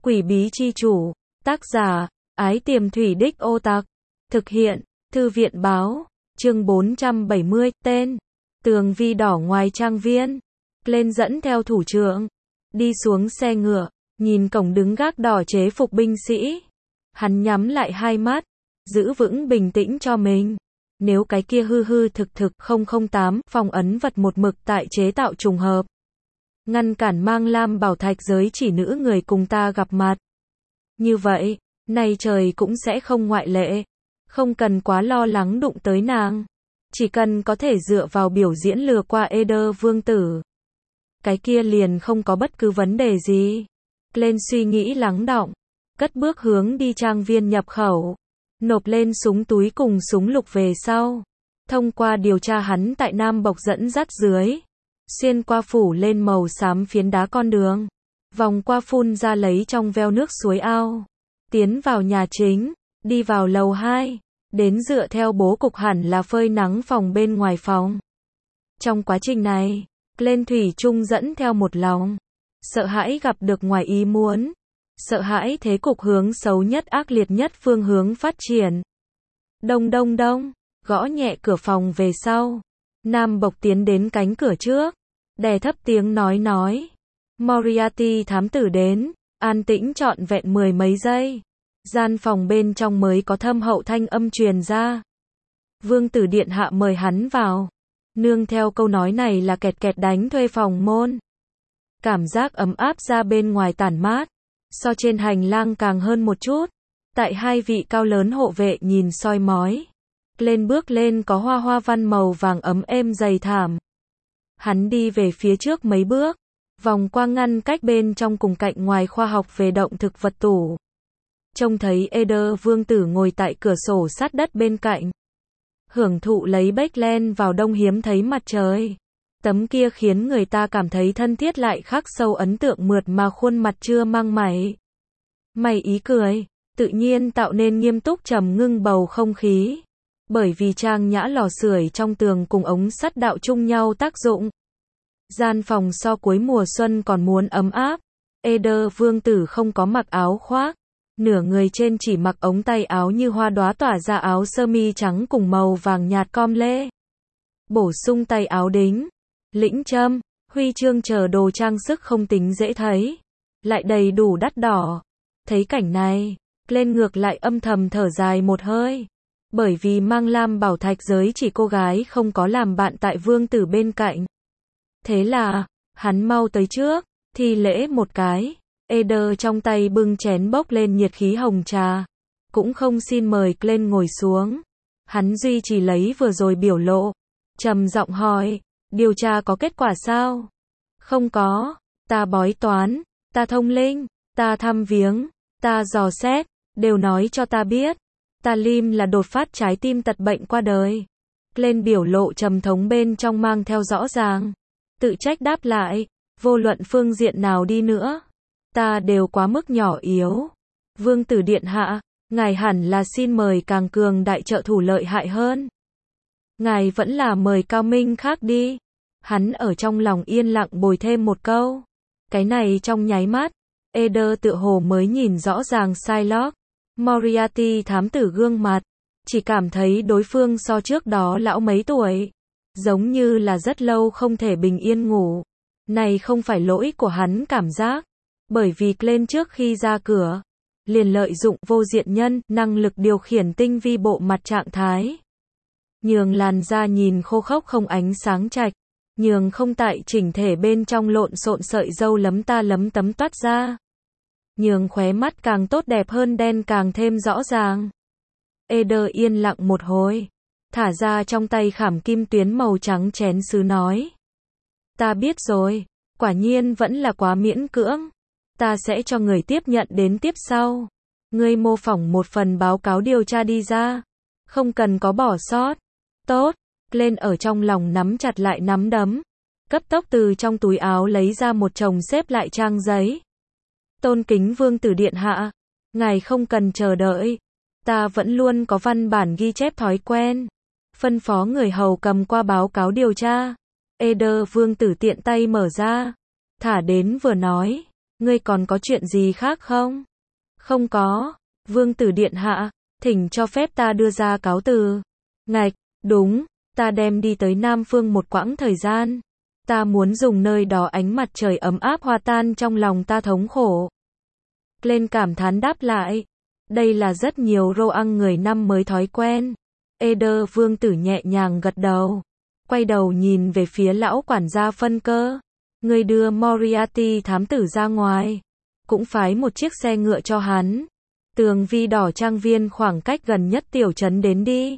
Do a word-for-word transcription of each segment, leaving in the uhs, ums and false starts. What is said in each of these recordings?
Quỷ bí chi chủ, tác giả, Ái Tiềm Thủy Đích Ô Tặc, thực hiện, Thư viện báo, chương bốn trăm bảy mươi, tên, tường vi đỏ ngoài trang viên, lên dẫn theo thủ trưởng, đi xuống xe ngựa, nhìn cổng đứng gác đỏ chế phục binh sĩ, hắn nhắm lại hai mắt, giữ vững bình tĩnh cho mình. Nếu cái kia hư hư thực thực không không tám phong ấn vật một mực tại chế tạo trùng hợp, ngăn cản mang lam bảo thạch giới chỉ nữ người cùng ta gặp mặt. Như vậy, nay trời cũng sẽ không ngoại lệ. Không cần quá lo lắng đụng tới nàng. Chỉ cần có thể dựa vào biểu diễn lừa qua Eder vương tử. Cái kia liền không có bất cứ vấn đề gì. Lên suy nghĩ lắng đọng. Cất bước hướng đi trang viên nhập khẩu. Nộp lên súng túi cùng súng lục về sau. Thông qua điều tra hắn tại Nam Bộc dẫn dắt dưới. Xuyên qua phủ lên màu xám phiến đá con đường. Vòng qua phun ra lấy trong veo nước suối ao. Tiến vào nhà chính. Đi vào lầu hai. Đến dựa theo bố cục hẳn là phơi nắng phòng bên ngoài phòng. Trong quá trình này, lên thủy chung dẫn theo một lòng. Sợ hãi gặp được ngoài ý muốn. Sợ hãi thế cục hướng xấu nhất ác liệt nhất phương hướng phát triển. Đông đông đông, gõ nhẹ cửa phòng về sau. Nam Bộc tiến đến cánh cửa trước. Đè thấp tiếng nói nói. Moriarty thám tử đến. An tĩnh trọn vẹn mười mấy giây. Gian phòng bên trong mới có thâm hậu thanh âm truyền ra. Vương tử điện hạ mời hắn vào. Nương theo câu nói này là kẹt kẹt đánh thuê phòng môn. Cảm giác ấm áp ra bên ngoài tản mát. So trên hành lang càng hơn một chút. Tại hai vị cao lớn hộ vệ nhìn soi mói. Lên bước lên có hoa hoa văn màu vàng ấm êm dày thảm. Hắn đi về phía trước mấy bước. Vòng qua ngăn cách bên trong cùng cạnh ngoài khoa học về động thực vật tủ. Trông thấy Eder vương tử ngồi tại cửa sổ sát đất bên cạnh. Hưởng thụ lấy bếch len vào đông hiếm thấy mặt trời. Tấm kia khiến người ta cảm thấy thân thiết lại khắc sâu ấn tượng mượt mà khuôn mặt chưa mang mày. Mày ý cười, tự nhiên tạo nên nghiêm túc trầm ngưng bầu không khí. Bởi vì trang nhã lò sưởi trong tường cùng ống sắt đạo chung nhau tác dụng. Gian phòng so cuối mùa xuân còn muốn ấm áp. Eder vương tử không có mặc áo khoác. Nửa người trên chỉ mặc ống tay áo như hoa đóa tỏa ra áo sơ mi trắng cùng màu vàng nhạt com lê. Bổ sung tay áo đính, lĩnh châm, huy chương chờ đồ trang sức không tính dễ thấy. Lại đầy đủ đắt đỏ. Thấy cảnh này, lên ngược lại âm thầm thở dài một hơi. Bởi vì mang lam bảo thạch giới chỉ cô gái không có làm bạn tại vương tử bên cạnh. Thế là, hắn mau tới trước, thi lễ một cái. Eder trong tay bưng chén bốc lên nhiệt khí hồng trà. Cũng không xin mời Glenn ngồi xuống. Hắn duy trì lấy vừa rồi biểu lộ. Trầm giọng hỏi, điều tra có kết quả sao? Không có, ta bói toán, ta thông linh, ta thăm viếng, ta dò xét, đều nói cho ta biết. Ta Lim là đột phát trái tim tật bệnh qua đời. Glenn biểu lộ trầm thống bên trong mang theo rõ ràng. Tự trách đáp lại, vô luận phương diện nào đi nữa. Ta đều quá mức nhỏ yếu. Vương tử điện hạ, ngài hẳn là xin mời càng cường đại trợ thủ lợi hại hơn. Ngài vẫn là mời cao minh khác đi. Hắn ở trong lòng yên lặng bồi thêm một câu. Cái này trong nháy mắt, Eder tựa hồ mới nhìn rõ ràng Shylock. Moriarty thám tử gương mặt. Chỉ cảm thấy đối phương so trước đó lão mấy tuổi. Giống như là rất lâu không thể bình yên ngủ. Này không phải lỗi của hắn cảm giác. Bởi vì lên trước khi ra cửa, liền lợi dụng vô diện nhân, năng lực điều khiển tinh vi bộ mặt trạng thái. Nhường làn da nhìn khô khốc không ánh sáng trạch, nhường không tại chỉnh thể bên trong lộn xộn sợi râu lấm ta lấm tấm toát ra. Nhường khóe mắt càng tốt đẹp hơn đen càng thêm rõ ràng. Eder yên lặng một hồi, thả ra trong tay khảm kim tuyến màu trắng chén sứ nói. Ta biết rồi, quả nhiên vẫn là quá miễn cưỡng. Ta sẽ cho người tiếp nhận đến tiếp sau. Ngươi mô phỏng một phần báo cáo điều tra đi ra. Không cần có bỏ sót. Tốt. Lên ở trong lòng nắm chặt lại nắm đấm. Cấp tốc từ trong túi áo lấy ra một chồng xếp lại trang giấy. Tôn kính vương tử điện hạ. Ngài không cần chờ đợi. Ta vẫn luôn có văn bản ghi chép thói quen. Phân phó người hầu cầm qua báo cáo điều tra. Eder vương tử tiện tay mở ra. Thả đến vừa nói. Ngươi còn có chuyện gì khác không? Không có. Vương tử điện hạ, thỉnh cho phép ta đưa ra cáo từ. Ngạch, đúng, ta đem đi tới Nam Phương một quãng thời gian. Ta muốn dùng nơi đó ánh mặt trời ấm áp hòa tan trong lòng ta thống khổ. Lên cảm thán đáp lại. Đây là rất nhiều rô ăn người năm mới thói quen. Eder vương tử nhẹ nhàng gật đầu. Quay đầu nhìn về phía lão quản gia phân cơ. Người đưa Moriarty thám tử ra ngoài. Cũng phái một chiếc xe ngựa cho hắn. Tường vi đỏ trang viên khoảng cách gần nhất tiểu trấn đến đi.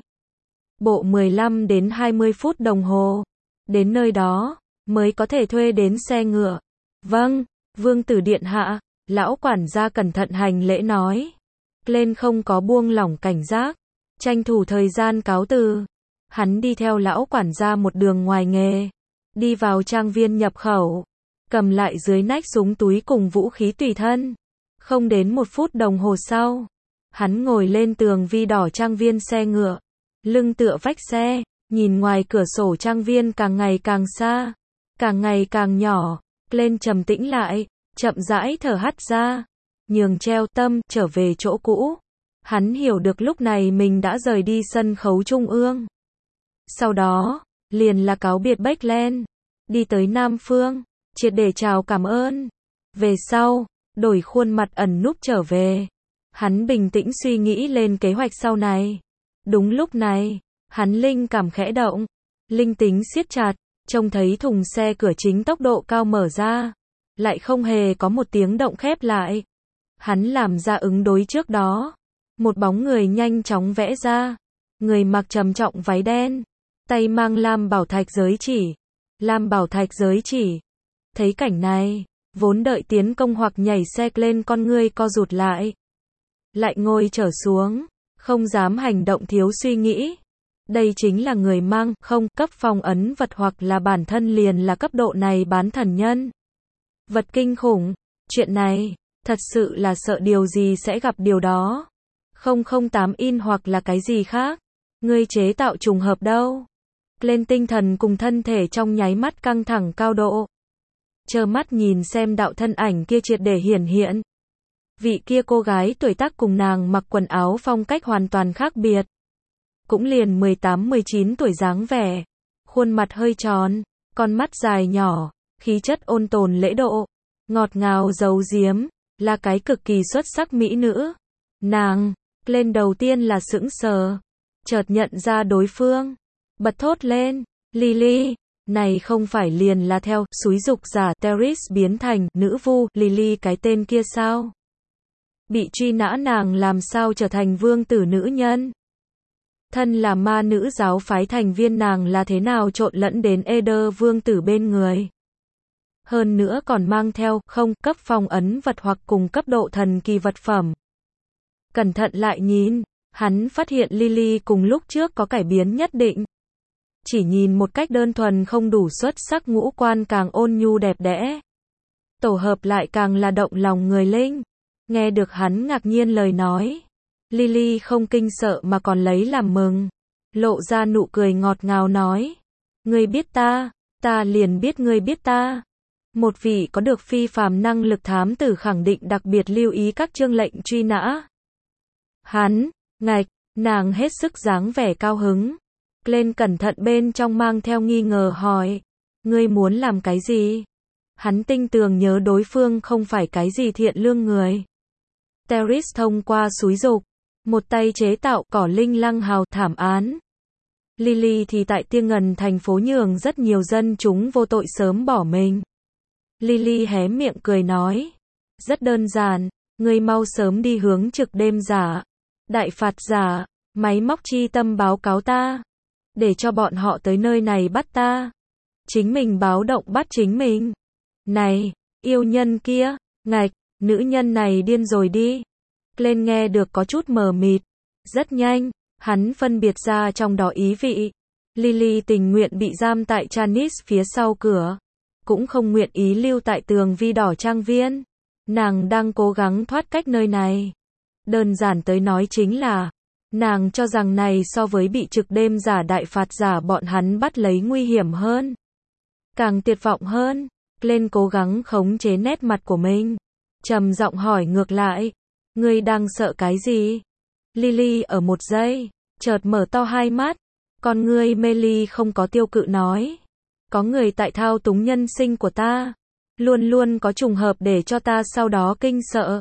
Bộ mười lăm đến hai mươi phút đồng hồ. Đến nơi đó, mới có thể thuê đến xe ngựa. Vâng, vương tử điện hạ, lão quản gia cẩn thận hành lễ nói. Lên không có buông lỏng cảnh giác. Tranh thủ thời gian cáo từ. Hắn đi theo lão quản gia một đường ngoài nghề. Đi vào trang viên nhập khẩu. Cầm lại dưới nách súng túi cùng vũ khí tùy thân. Không đến một phút đồng hồ sau. Hắn ngồi lên tường vi đỏ trang viên xe ngựa. Lưng tựa vách xe. Nhìn ngoài cửa sổ trang viên càng ngày càng xa. Càng ngày càng nhỏ. Lên trầm tĩnh lại. Chậm rãi thở hắt ra. Nhường treo tâm trở về chỗ cũ. Hắn hiểu được lúc này mình đã rời đi sân khấu trung ương. Sau đó, liền là cáo biệt Beckland. Đi tới Nam Phương. Triệt để chào cảm ơn. Về sau, đổi khuôn mặt ẩn núp trở về. Hắn bình tĩnh suy nghĩ lên kế hoạch sau này. Đúng lúc này, hắn linh cảm khẽ động. Linh tính siết chặt, trông thấy thùng xe cửa chính tốc độ cao mở ra. Lại không hề có một tiếng động khép lại. Hắn làm ra ứng đối trước đó. Một bóng người nhanh chóng vẽ ra. Người mặc trầm trọng váy đen. Tay mang lam bảo thạch giới chỉ. Lam bảo thạch giới chỉ. Thấy cảnh này, vốn đợi tiến công hoặc nhảy xe lên con ngươi co rụt lại. Lại ngồi trở xuống, không dám hành động thiếu suy nghĩ. Đây chính là người mang không cấp phong ấn vật hoặc là bản thân liền là cấp độ này bán thần nhân. Vật kinh khủng, chuyện này, thật sự là sợ điều gì sẽ gặp điều đó. Không không tám in hoặc là cái gì khác. Ngươi chế tạo trùng hợp đâu. Lên tinh thần cùng thân thể trong nháy mắt căng thẳng cao độ. Chờ mắt nhìn xem đạo thân ảnh kia triệt để hiển hiện. Vị kia cô gái tuổi tác cùng nàng mặc quần áo phong cách hoàn toàn khác biệt. Cũng liền mười tám mười chín tuổi dáng vẻ. Khuôn mặt hơi tròn, con mắt dài nhỏ, khí chất ôn tồn lễ độ, ngọt ngào giấu giếm, là cái cực kỳ xuất sắc mỹ nữ. Nàng, lên đầu tiên là sững sờ, chợt nhận ra đối phương, bật thốt lên, Lily, này không phải liền là theo xúi dục giả Teris biến thành nữ vu Lily cái tên kia sao? Bị truy nã nàng làm sao trở thành vương tử nữ nhân? Thân là ma nữ giáo phái thành viên nàng là thế nào trộn lẫn đến Eder vương tử bên người? Hơn nữa còn mang theo không cấp phong ấn vật hoặc cùng cấp độ thần kỳ vật phẩm. Cẩn thận lại nhìn, hắn phát hiện Lily cùng lúc trước có cải biến nhất định. Chỉ nhìn một cách đơn thuần không đủ xuất sắc ngũ quan càng ôn nhu đẹp đẽ. Tổ hợp lại càng là động lòng người linh. Nghe được hắn ngạc nhiên lời nói. Lily không kinh sợ mà còn lấy làm mừng. Lộ ra nụ cười ngọt ngào nói. Ngươi biết ta, ta liền biết ngươi biết ta. Một vị có được phi phàm năng lực thám tử khẳng định đặc biệt lưu ý các chương lệnh truy nã. Hắn, ngạch, nàng hết sức dáng vẻ cao hứng. Lên cẩn thận bên trong mang theo nghi ngờ hỏi. Ngươi muốn làm cái gì? Hắn tinh tường nhớ đối phương không phải cái gì thiện lương người. Teris thông qua xúi dục, một tay chế tạo cỏ linh lăng hào thảm án. Lily thì tại Tiên Ngần thành phố nhường rất nhiều dân chúng vô tội sớm bỏ mình. Lily hé miệng cười nói. Rất đơn giản, ngươi mau sớm đi hướng trực đêm giả, đại phạt giả, máy móc chi tâm báo cáo ta. Để cho bọn họ tới nơi này bắt ta. Chính mình báo động bắt chính mình. Này, yêu nhân kia, ngạch, nữ nhân này điên rồi đi. Lên nghe được có chút mờ mịt. Rất nhanh, hắn phân biệt ra trong đó ý vị. Lily tình nguyện bị giam tại Chanis phía sau cửa. Cũng không nguyện ý lưu tại tường vi đỏ trang viên. Nàng đang cố gắng thoát cách nơi này. Đơn giản tới nói chính là, nàng cho rằng này so với bị trực đêm giả đại phạt giả bọn hắn bắt lấy nguy hiểm hơn. Càng tuyệt vọng hơn. Lên cố gắng khống chế nét mặt của mình. trầm giọng hỏi ngược lại. Ngươi đang sợ cái gì? Lily ở một giây, chợt mở to hai mắt. Con ngươi mê ly không có tiêu cự nói. Có người tại thao túng nhân sinh của ta. Luôn luôn có trùng hợp để cho ta sau đó kinh sợ.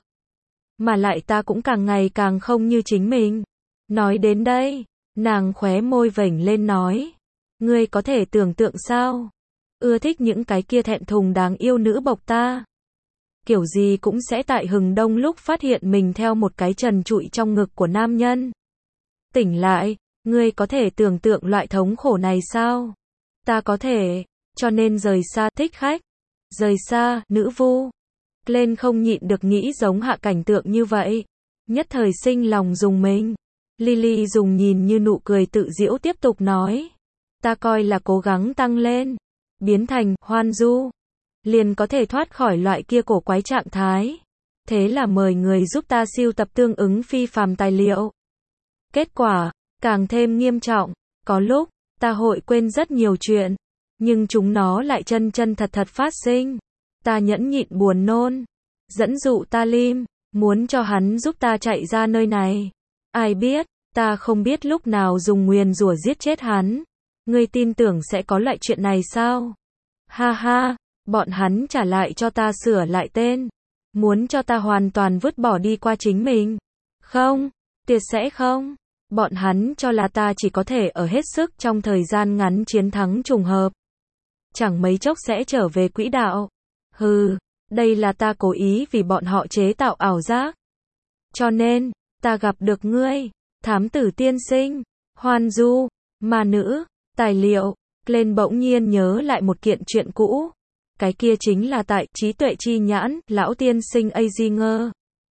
Mà lại ta cũng càng ngày càng không như chính mình. Nói đến đây, nàng khóe môi vểnh lên nói. Ngươi có thể tưởng tượng sao? Ưa thích những cái kia thẹn thùng đáng yêu nữ bộc ta. Kiểu gì cũng sẽ tại hừng đông lúc phát hiện mình theo một cái trần trụi trong ngực của nam nhân. Tỉnh lại, ngươi có thể tưởng tượng loại thống khổ này sao? Ta có thể, cho nên rời xa thích khách. Rời xa, nữ vu. Lên không nhịn được nghĩ giống hạ cảnh tượng như vậy. Nhất thời sinh lòng dùng mình. Lily dùng nhìn như nụ cười tự giễu tiếp tục nói. Ta coi là cố gắng tăng lên. Biến thành, hoan du. Liền có thể thoát khỏi loại kia cổ quái trạng thái. Thế là mời người giúp ta sưu tập tương ứng phi phàm tài liệu. Kết quả, càng thêm nghiêm trọng. Có lúc, ta hội quên rất nhiều chuyện. Nhưng chúng nó lại chân chân thật thật phát sinh. Ta nhẫn nhịn buồn nôn. Dẫn dụ ta lim. Muốn cho hắn giúp ta chạy ra nơi này. Ai biết, ta không biết lúc nào dùng nguyền rủa giết chết hắn. Ngươi tin tưởng sẽ có loại chuyện này sao? Ha ha, bọn hắn trả lại cho ta sửa lại tên. Muốn cho ta hoàn toàn vứt bỏ đi qua chính mình. Không, tuyệt sẽ không. Bọn hắn cho là ta chỉ có thể ở hết sức trong thời gian ngắn chiến thắng trùng hợp. Chẳng mấy chốc sẽ trở về quỹ đạo. Hừ, đây là ta cố ý vì bọn họ chế tạo ảo giác. Cho nên, ta gặp được ngươi, thám tử tiên sinh, hoan du, ma nữ, tài liệu. Lên bỗng nhiên nhớ lại một kiện chuyện cũ. Cái kia chính là tại trí tuệ chi nhãn, lão tiên sinh Azinger.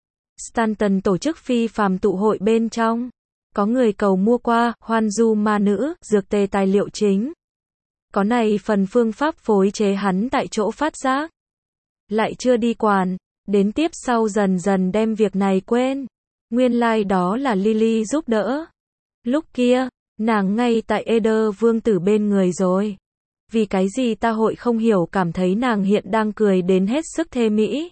Stanton tổ chức phi phàm tụ hội bên trong. Có người cầu mua qua, hoan du ma nữ, dược tề tài liệu chính. Có này phần phương pháp phối chế hắn tại chỗ phát giác. Lại chưa đi quản, đến tiếp sau dần dần đem việc này quên. Nguyên lai like đó là Lily giúp đỡ. Lúc kia, nàng ngay tại Eder vương tử bên người rồi. Vì cái gì ta hội không hiểu cảm thấy nàng hiện đang cười đến hết sức thê mỹ.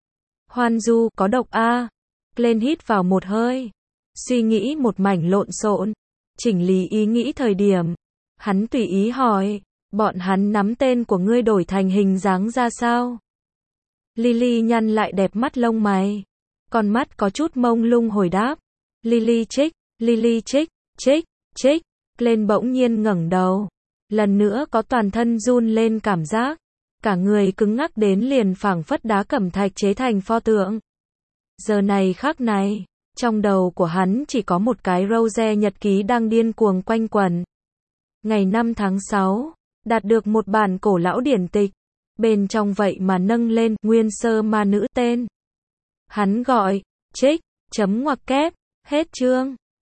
Hoan du, có độc a. Glenn hít vào một hơi. Suy nghĩ một mảnh lộn xộn. Chỉnh lý ý nghĩ thời điểm. Hắn tùy ý hỏi. Bọn hắn nắm tên của ngươi đổi thành hình dáng ra sao? Lily nhăn lại đẹp mắt lông mày. Con mắt có chút mông lung hồi đáp. Lily trích, Lily trích, trích, trích. Glenn bỗng nhiên ngẩng đầu. Lần nữa có toàn thân run lên cảm giác. Cả người cứng ngắc đến liền phảng phất đá cẩm thạch chế thành pho tượng. Giờ này khắc này, trong đầu của hắn chỉ có một cái rose nhật ký đang điên cuồng quanh quẩn. Ngày năm tháng sáu, đạt được một bản cổ lão điển tịch. Bên trong vậy mà nâng lên nguyên sơ ma nữ tên. Hắn gọi, trích, chấm ngoặc kép, hết chương.